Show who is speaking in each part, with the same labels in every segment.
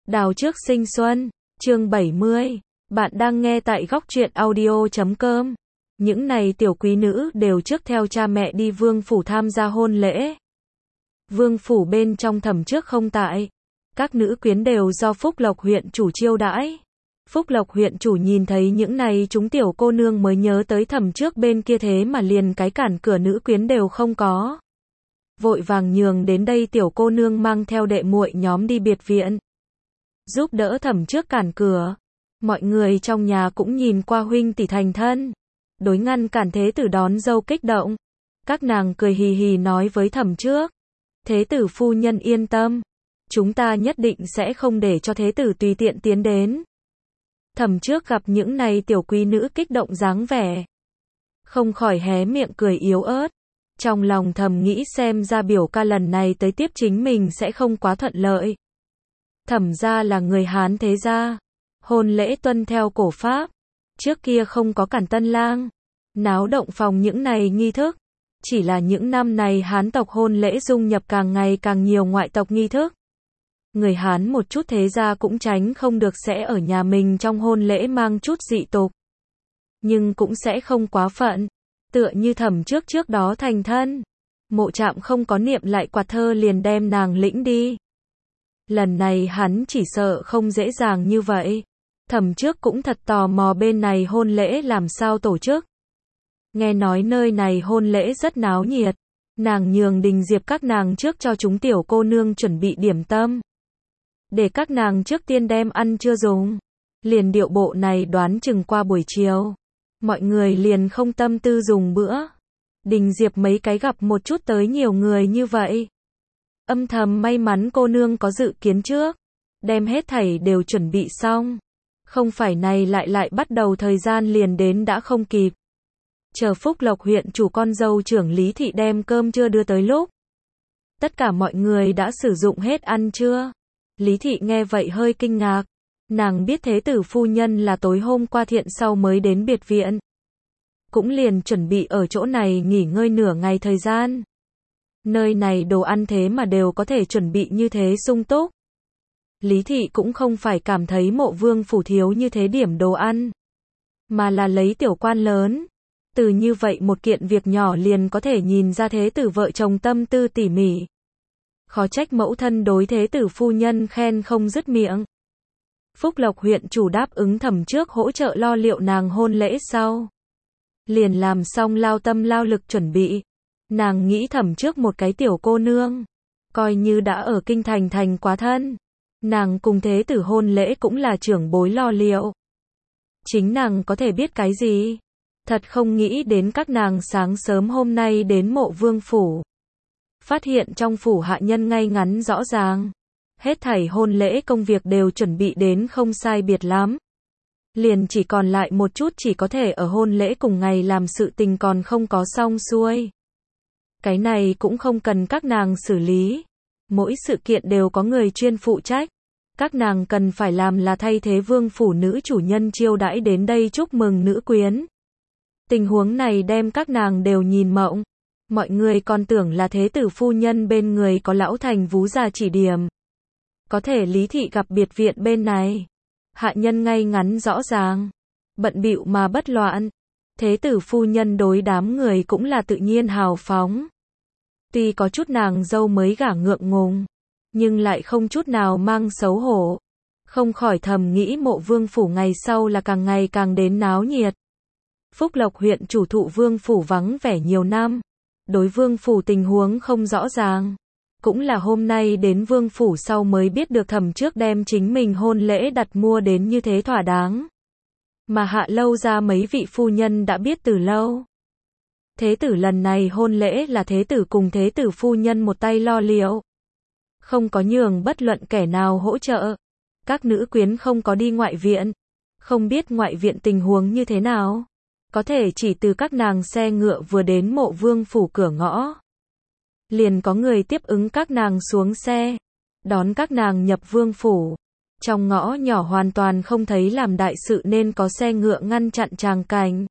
Speaker 1: Đào trước sinh xuân, chương 70. Bạn đang nghe tại góc truyện audio.com. Những này tiểu quý nữ đều trước theo cha mẹ đi vương phủ tham gia hôn lễ. Vương phủ bên trong Thẩm Trước không tại. Các nữ quyến đều do Phúc Lộc huyện chủ chiêu đãi. Phúc Lộc huyện chủ nhìn thấy những này chúng tiểu cô nương mới nhớ tới Thẩm Trước bên kia, thế mà liền cái cản cửa nữ quyến đều không có. Vội vàng nhường đến đây tiểu cô nương mang theo đệ muội nhóm đi biệt viện, giúp đỡ Thẩm Trước cản cửa. Mọi người trong nhà cũng nhìn qua huynh tỷ thành thân, đối ngăn cản thế tử đón dâu kích động. Các nàng cười hì hì nói với Thẩm Trước: thế tử phu nhân yên tâm, chúng ta nhất định sẽ không để cho thế tử tùy tiện tiến đến. Thẩm Trước gặp những này tiểu quý nữ kích động dáng vẻ, không khỏi hé miệng cười yếu ớt. Trong lòng thầm nghĩ xem ra biểu ca lần này tới tiếp chính mình sẽ không quá thuận lợi. Thẩm gia là người Hán thế gia, hôn lễ tuân theo cổ pháp, trước kia không có cản tân lang, náo động phòng những này nghi thức. Chỉ là những năm này Hán tộc hôn lễ dung nhập càng ngày càng nhiều ngoại tộc nghi thức. Người Hán một chút thế gia cũng tránh không được sẽ ở nhà mình trong hôn lễ mang chút dị tục, nhưng cũng sẽ không quá phận. Tựa như Thẩm Trước trước đó thành thân, Mộ Trạm không có niệm lại quạt thơ liền đem nàng lĩnh đi. Lần này hắn chỉ sợ không dễ dàng như vậy. Thẩm Trước cũng thật tò mò bên này hôn lễ làm sao tổ chức. Nghe nói nơi này hôn lễ rất náo nhiệt, nàng nhường Đình Diệp các nàng trước cho chúng tiểu cô nương chuẩn bị điểm tâm, để các nàng trước tiên đem ăn chưa dùng. Liền điệu bộ này đoán chừng qua buổi chiều, mọi người liền không tâm tư dùng bữa. Đình Diệp mấy cái gặp một chút tới nhiều người như vậy, âm thầm may mắn cô nương có dự kiến trước, đem hết thảy đều chuẩn bị xong. Không phải này lại bắt đầu thời gian liền đến đã không kịp. Chờ Phúc Lộc huyện chủ con dâu trưởng Lý Thị đem cơm trưa đưa tới lúc, tất cả mọi người đã sử dụng hết ăn trưa. Lý Thị nghe vậy hơi kinh ngạc. Nàng biết thế tử phu nhân là tối hôm qua thiện sau mới đến biệt viện, cũng liền chuẩn bị ở chỗ này nghỉ ngơi nửa ngày thời gian. Nơi này đồ ăn thế mà đều có thể chuẩn bị như thế sung túc. Lý Thị cũng không phải cảm thấy Mộ Vương phủ thiếu như thế điểm đồ ăn, mà là lấy tiểu quan lớn, từ như vậy một kiện việc nhỏ liền có thể nhìn ra thế tử vợ chồng tâm tư tỉ mỉ. Khó trách mẫu thân đối thế tử phu nhân khen không dứt miệng. Phúc Lộc huyện chủ đáp ứng Thẩm Trước hỗ trợ lo liệu nàng hôn lễ sau, liền làm xong lao tâm lao lực chuẩn bị. Nàng nghĩ Thẩm Trước một cái tiểu cô nương, coi như đã ở kinh thành quá thân, nàng cùng thế tử hôn lễ cũng là trưởng bối lo liệu, chính nàng có thể biết cái gì. Thật không nghĩ đến các nàng sáng sớm hôm nay đến Mộ Vương phủ, phát hiện trong phủ hạ nhân ngay ngắn rõ ràng, hết thảy hôn lễ công việc đều chuẩn bị đến không sai biệt lắm. Liền chỉ còn lại một chút chỉ có thể ở hôn lễ cùng ngày làm sự tình còn không có xong xuôi. Cái này cũng không cần các nàng xử lý, mỗi sự kiện đều có người chuyên phụ trách. Các nàng cần phải làm là thay thế vương phủ nữ chủ nhân chiêu đãi đến đây chúc mừng nữ quyến. Tình huống này đem các nàng đều nhìn mộng. Mọi người còn tưởng là thế tử phu nhân bên người có lão thành vú già chỉ điểm. Có thể Lý Thị gặp biệt viện bên này, hạ nhân ngay ngắn rõ ràng, bận bịu mà bất loạn. Thế tử phu nhân đối đám người cũng là tự nhiên hào phóng. Tuy có chút nàng dâu mới gả ngượng ngùng, nhưng lại không chút nào mang xấu hổ. Không khỏi thầm nghĩ Mộ Vương phủ ngày sau là càng ngày càng đến náo nhiệt. Phúc Lộc huyện chủ thụ vương phủ vắng vẻ nhiều năm, đối vương phủ tình huống không rõ ràng. Cũng là hôm nay đến vương phủ sau mới biết được Thẩm Trước đem chính mình hôn lễ đặt mua đến như thế thỏa đáng. Mà Hạ Lâu ra mấy vị phu nhân đã biết từ lâu. Thế tử lần này hôn lễ là thế tử cùng thế tử phu nhân một tay lo liệu, không có nhường bất luận kẻ nào hỗ trợ. Các nữ quyến không có đi ngoại viện, không biết ngoại viện tình huống như thế nào. Có thể chỉ từ các nàng xe ngựa vừa đến Mộ Vương phủ cửa ngõ, liền có người tiếp ứng các nàng xuống xe, đón các nàng nhập vương phủ. Trong ngõ nhỏ hoàn toàn không thấy làm đại sự nên có xe ngựa ngăn chặn tràng cảnh.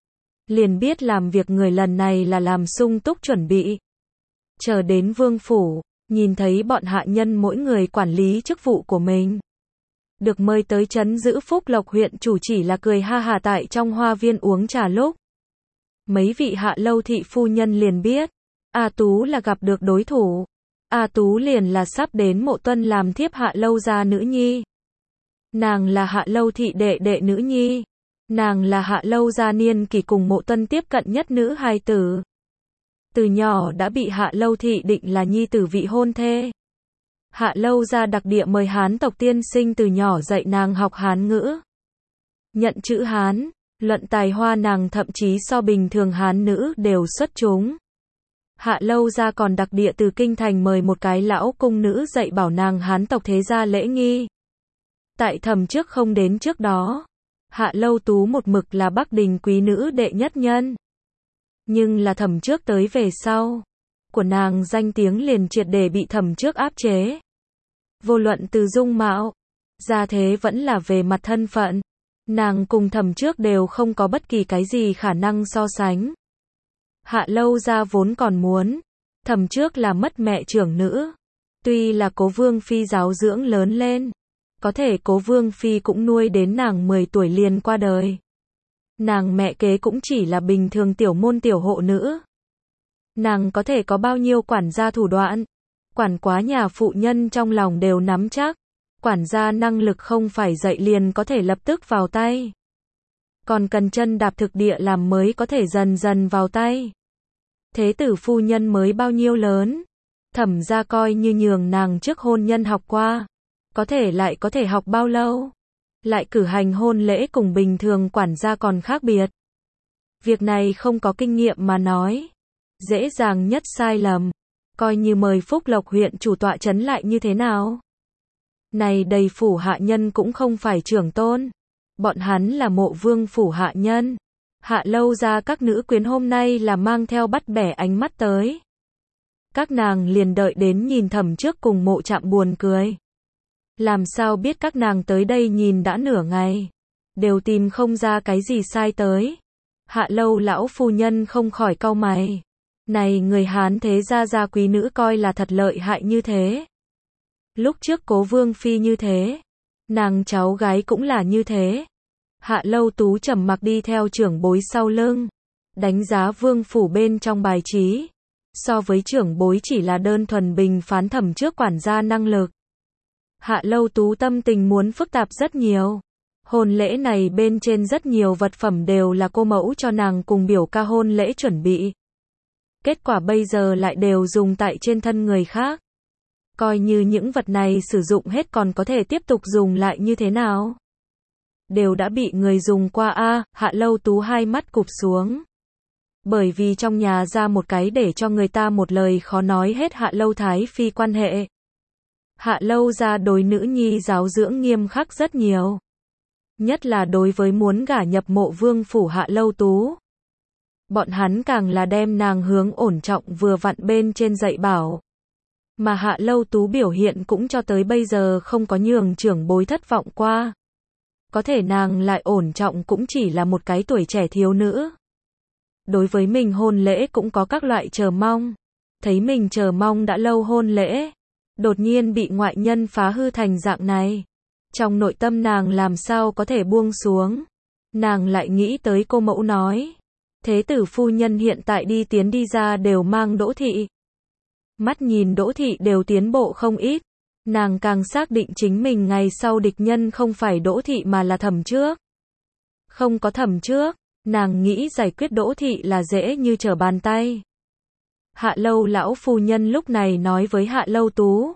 Speaker 1: Liền biết làm việc người lần này là làm sung túc chuẩn bị. Chờ đến vương phủ, nhìn thấy bọn hạ nhân mỗi người quản lý chức vụ của mình, được mời tới trấn giữ Phúc Lộc huyện chủ chỉ là cười ha hả tại trong hoa viên uống trà lúc. Mấy vị Hạ Lâu thị phu nhân liền biết, A Tú là gặp được đối thủ. A Tú liền là sắp đến Mộ Tuân làm thiếp Hạ Lâu gia nữ nhi. Nàng là Hạ Lâu thị đệ đệ nữ nhi. Nàng là Hạ Lâu gia niên kỷ cùng Mộ Tuân tiếp cận nhất nữ hài tử. Từ nhỏ đã bị Hạ Lâu thị định là nhi tử vị hôn thê. Hạ Lâu gia đặc địa mời Hán tộc tiên sinh từ nhỏ dạy nàng học Hán ngữ. Nhận chữ Hán, luận tài hoa nàng thậm chí so bình thường Hán nữ đều xuất chúng. Hạ Lâu gia còn đặc địa từ kinh thành mời một cái lão cung nữ dạy bảo nàng Hán tộc thế gia lễ nghi. Tại Thẩm Trước không đến trước đó, Hạ Lâu Tú một mực là Bắc Đình quý nữ đệ nhất nhân. Nhưng là Thẩm Trước tới về sau, của nàng danh tiếng liền triệt để bị Thẩm Trước áp chế. Vô luận từ dung mạo, gia thế vẫn là về mặt thân phận, nàng cùng Thẩm Trước đều không có bất kỳ cái gì khả năng so sánh. Hạ Lâu gia vốn còn muốn, Thẩm Trước là mất mẹ trưởng nữ. Tuy là Cố Vương Phi giáo dưỡng lớn lên, có thể Cố Vương Phi cũng nuôi đến nàng 10 tuổi liền qua đời. Nàng mẹ kế cũng chỉ là bình thường tiểu môn tiểu hộ nữ. Nàng có thể có bao nhiêu quản gia thủ đoạn, quản quá nhà phụ nhân trong lòng đều nắm chắc. Quản gia năng lực không phải dạy liền có thể lập tức vào tay. Còn cần chân đạp thực địa làm mới có thể dần dần vào tay. Thế tử phu nhân mới bao nhiêu lớn, Thẩm gia coi như nhường nàng trước hôn nhân học qua. Có thể học bao lâu? Lại cử hành hôn lễ cùng bình thường quản gia còn khác biệt. Việc này không có kinh nghiệm mà nói, dễ dàng nhất sai lầm. Coi như mời Phúc Lộc huyện chủ tọa trấn lại như thế nào? Này đầy phủ hạ nhân cũng không phải trưởng tôn. Bọn hắn là Mộ Vương phủ hạ nhân. Hạ Lâu gia các nữ quyến hôm nay là mang theo bắt bẻ ánh mắt tới. Các nàng liền đợi đến nhìn Thẩm Trước cùng Mộ Trạm buồn cười. Làm sao biết các nàng tới đây nhìn đã nửa ngày, đều tìm không ra cái gì sai tới. Hạ Lâu lão phu nhân không khỏi cau mày. Này người Hán thế gia quý nữ coi là thật lợi hại như thế. Lúc trước Cố Vương Phi như thế, nàng cháu gái cũng là như thế. Hạ Lâu Tú trầm mặc đi theo trưởng bối sau lưng, đánh giá vương phủ bên trong bài trí. So với trưởng bối chỉ là đơn thuần bình phán Thẩm Trước quản gia năng lực. Hạ Lâu Tú tâm tình muốn phức tạp rất nhiều. Hôn lễ này bên trên rất nhiều vật phẩm đều là cô mẫu cho nàng cùng biểu ca hôn lễ chuẩn bị. Kết quả bây giờ lại đều dùng tại trên thân người khác. Coi như những vật này sử dụng hết còn có thể tiếp tục dùng lại như thế nào? Đều đã bị người dùng qua a. Hạ Lâu Tú hai mắt cụp xuống. Bởi vì trong nhà ra một cái để cho người ta một lời khó nói hết Hạ Lâu Thái Phi quan hệ. Hạ Lâu gia đối nữ nhi giáo dưỡng nghiêm khắc rất nhiều. Nhất là đối với muốn gả nhập Mộ Vương phủ Hạ Lâu Tú. Bọn hắn càng là đem nàng hướng ổn trọng vừa vặn bên trên dạy bảo. Mà Hạ Lâu Tú biểu hiện cũng cho tới bây giờ không có nhường trưởng bối thất vọng qua. Có thể nàng lại ổn trọng cũng chỉ là một cái tuổi trẻ thiếu nữ. Đối với mình hôn lễ cũng có các loại chờ mong. Thấy mình chờ mong đã lâu hôn lễ, đột nhiên bị ngoại nhân phá hư thành dạng này. Trong nội tâm nàng làm sao có thể buông xuống. Nàng lại nghĩ tới cô mẫu nói. Thế tử phu nhân hiện tại đi tiến đi ra đều mang Đỗ thị. Mắt nhìn Đỗ thị đều tiến bộ không ít. Nàng càng xác định chính mình ngày sau địch nhân không phải Đỗ thị mà là Thẩm Trước. Không có Thẩm Trước, nàng nghĩ giải quyết Đỗ thị là dễ như trở bàn tay. Hạ Lâu lão phu nhân lúc này nói với Hạ Lâu Tú.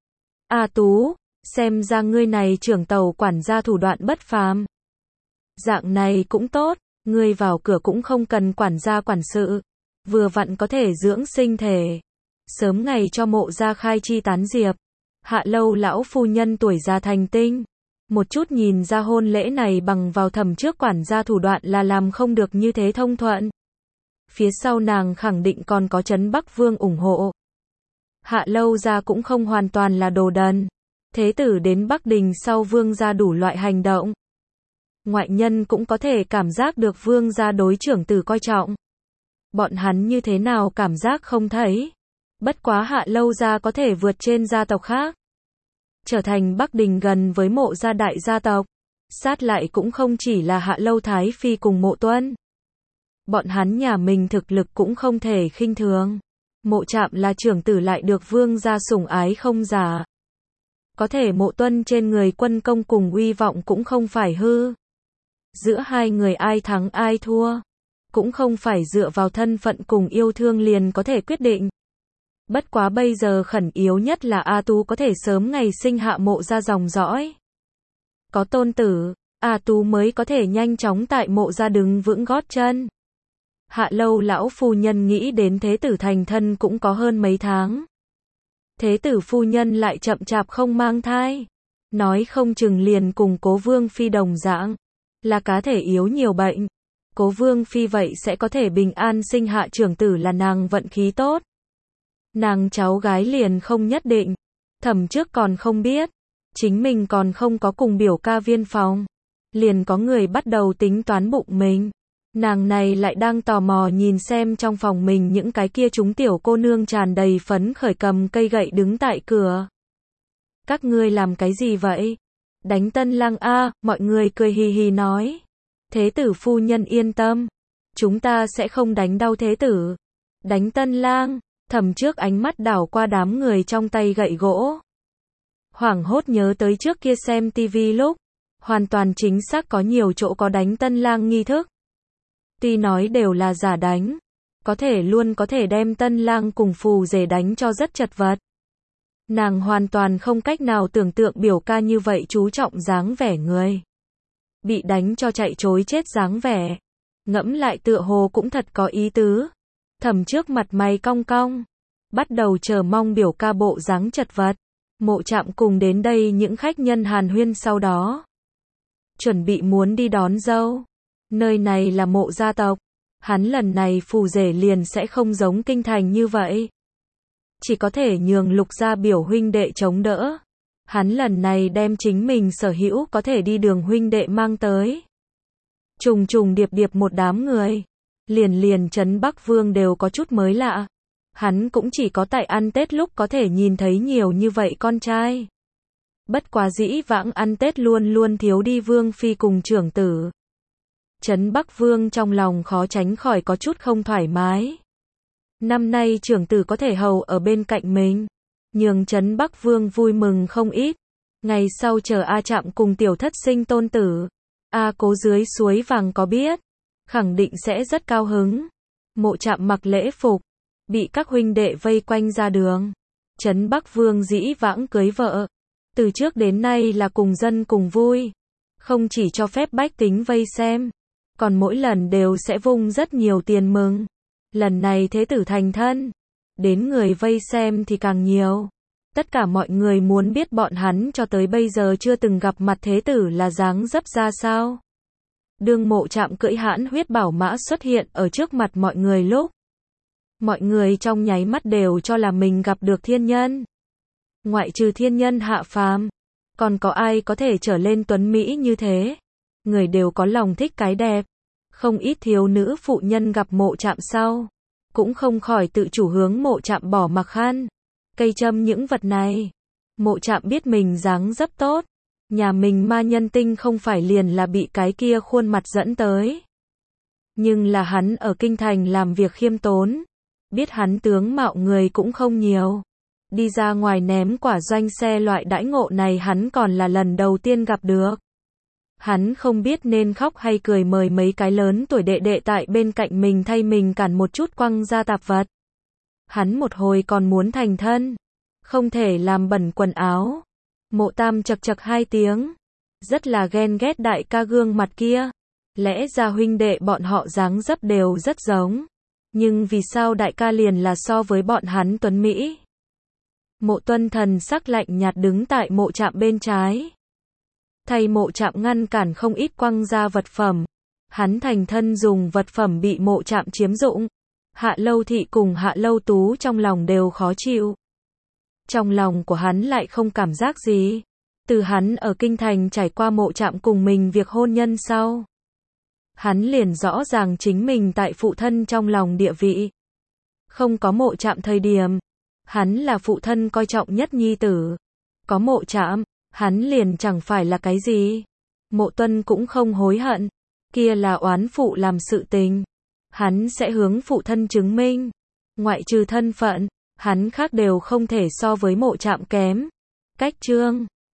Speaker 1: A Tú, xem ra ngươi này trưởng tàu quản gia thủ đoạn bất phàm. Dạng này cũng tốt, ngươi vào cửa cũng không cần quản gia quản sự. Vừa vặn có thể dưỡng sinh thể. Sớm ngày cho Mộ gia khai chi tán diệp. Hạ Lâu lão phu nhân tuổi già thành tinh. Một chút nhìn ra hôn lễ này bằng vào Thẩm Trước quản gia thủ đoạn là làm không được như thế thông thuận. Phía sau nàng khẳng định còn có Trấn Bắc Vương ủng hộ. Hạ Lâu gia cũng không hoàn toàn là đồ đần. Thế tử đến Bắc Đình sau vương gia đủ loại hành động. Ngoại nhân cũng có thể cảm giác được vương gia đối trưởng tử coi trọng. Bọn hắn như thế nào cảm giác không thấy. Bất quá Hạ Lâu gia có thể vượt trên gia tộc khác. trở thành Bắc Đình gần với Mộ gia đại gia tộc. Sát lại cũng không chỉ là Hạ Lâu Thái Phi cùng Mộ Tuân. Bọn hắn nhà mình thực lực cũng không thể khinh thường. Mộ Trạm là trưởng tử lại được vương gia sủng ái không giả. Có thể Mộ Tuân trên người quân công cùng uy vọng cũng không phải hư. Giữa hai người ai thắng ai thua, cũng không phải dựa vào thân phận cùng yêu thương liền có thể quyết định. Bất quá bây giờ khẩn yếu nhất là A Tú có thể sớm ngày sinh hạ Mộ gia dòng dõi. Có tôn tử, A Tú mới có thể nhanh chóng tại Mộ gia đứng vững gót chân. Hạ Lâu lão phu nhân nghĩ đến thế tử thành thân cũng có hơn mấy tháng. Thế tử phu nhân lại chậm chạp không mang thai. Nói không chừng liền cùng Cố Vương Phi đồng dạng, là cá thể yếu nhiều bệnh. Cố Vương Phi vậy sẽ có thể bình an sinh hạ trưởng tử là nàng vận khí tốt. Nàng cháu gái liền không nhất định. Thẩm trước còn không biết. Chính mình còn không có cùng biểu ca viên phòng. Liền có người bắt đầu tính toán bụng mình. Nàng này lại đang tò mò nhìn xem trong phòng mình những cái kia chúng tiểu cô nương tràn đầy phấn khởi cầm cây gậy đứng tại cửa. Các ngươi làm cái gì vậy? Đánh tân lang a, mọi người cười hì hì nói. Thế tử phu nhân yên tâm. Chúng ta sẽ không đánh đau thế tử. Đánh tân lang, Thẩm trước ánh mắt đảo qua đám người trong tay gậy gỗ. Hoảng hốt nhớ tới trước kia xem tivi lúc. Hoàn toàn chính xác có nhiều chỗ có đánh tân lang nghi thức. Tuy nói đều là giả đánh, có thể luôn có thể đem tân lang cùng phù rể đánh cho rất chật vật. Nàng hoàn toàn không cách nào tưởng tượng biểu ca như vậy chú trọng dáng vẻ người. Bị đánh cho chạy trối chết dáng vẻ. Ngẫm lại tựa hồ cũng thật có ý tứ. Thẩm trước mặt mày cong cong. Bắt đầu chờ mong biểu ca bộ dáng chật vật. Mộ Trạm cùng đến đây những khách nhân hàn huyên sau đó. Chuẩn bị muốn đi đón dâu. Nơi này là Mộ gia tộc. Hắn lần này phù rể liền sẽ không giống kinh thành như vậy. Chỉ có thể nhường Lục gia biểu huynh đệ chống đỡ. Hắn lần này đem chính mình sở hữu có thể đi đường huynh đệ mang tới. Trùng trùng điệp điệp một đám người. Liền trấn Bắc Vương đều có chút mới lạ. Hắn cũng chỉ có tại ăn Tết lúc có thể nhìn thấy nhiều như vậy con trai. Bất quá dĩ vãng ăn Tết luôn luôn thiếu đi Vương Phi cùng trưởng tử. Trấn Bắc Vương trong lòng khó tránh khỏi có chút không thoải mái. Năm nay trưởng tử có thể hầu ở bên cạnh mình, nhường Trấn Bắc Vương vui mừng không ít. Ngày sau chờ A Trạm cùng tiểu thất sinh tôn tử, A Cố dưới suối vàng có biết, khẳng định sẽ rất cao hứng. Mộ Trạm mặc lễ phục, bị các huynh đệ vây quanh ra đường. Trấn Bắc Vương dĩ vãng cưới vợ, từ trước đến nay là cùng dân cùng vui, không chỉ cho phép bách tính vây xem, còn mỗi lần đều sẽ vung rất nhiều tiền mừng. Lần này thế tử thành thân, đến người vây xem thì càng nhiều. Tất cả mọi người muốn biết bọn hắn cho tới bây giờ chưa từng gặp mặt thế tử là dáng dấp ra sao. Đương Mộ Trạm cưỡi hãn huyết bảo mã xuất hiện ở trước mặt mọi người lúc. Mọi người trong nháy mắt đều cho là mình gặp được thiên nhân. Ngoại trừ thiên nhân hạ phàm, còn có ai có thể trở lên tuấn mỹ như thế. Người đều có lòng thích cái đẹp. Không ít thiếu nữ phụ nhân gặp Mộ Trạm sau, cũng không khỏi tự chủ hướng Mộ Trạm bỏ mặc khăn, cây châm những vật này. Mộ Trạm biết mình dáng dấp tốt, nhà mình ma nhân tinh không phải liền là bị cái kia khuôn mặt dẫn tới. Nhưng là hắn ở kinh thành làm việc khiêm tốn, biết hắn tướng mạo người cũng không nhiều. Đi ra ngoài ném quả doanh xe loại đãi ngộ này hắn còn là lần đầu tiên gặp được. Hắn không biết nên khóc hay cười mời mấy cái lớn tuổi đệ đệ tại bên cạnh mình thay mình cản một chút quăng ra tạp vật. Hắn một hồi còn muốn thành thân, không thể làm bẩn quần áo. Mộ Tam chậc chậc hai tiếng, rất là ghen ghét đại ca gương mặt kia. Lẽ ra huynh đệ bọn họ dáng dấp đều rất giống, nhưng vì sao đại ca liền là so với bọn hắn tuấn mỹ? Mộ Tuân thần sắc lạnh nhạt đứng tại Mộ Trạm bên trái. Thay Mộ Trạm ngăn cản không ít quăng ra vật phẩm. Hắn thành thân dùng vật phẩm bị Mộ Trạm chiếm dụng. Hạ Lâu Thị cùng Hạ Lâu Tú trong lòng đều khó chịu. Trong lòng của hắn lại không cảm giác gì. Từ hắn ở kinh thành trải qua Mộ Trạm cùng mình việc hôn nhân sau. Hắn liền rõ ràng chính mình tại phụ thân trong lòng địa vị. Không có Mộ Trạm thời điểm, hắn là phụ thân coi trọng nhất nhi tử. Có Mộ Trạm, hắn liền chẳng phải là cái gì. Mộ Tuân cũng không hối hận. Kia là oán phụ làm sự tình. Hắn sẽ hướng phụ thân chứng minh. Ngoại trừ thân phận, hắn khác đều không thể so với Mộ Trạm kém. Cách chương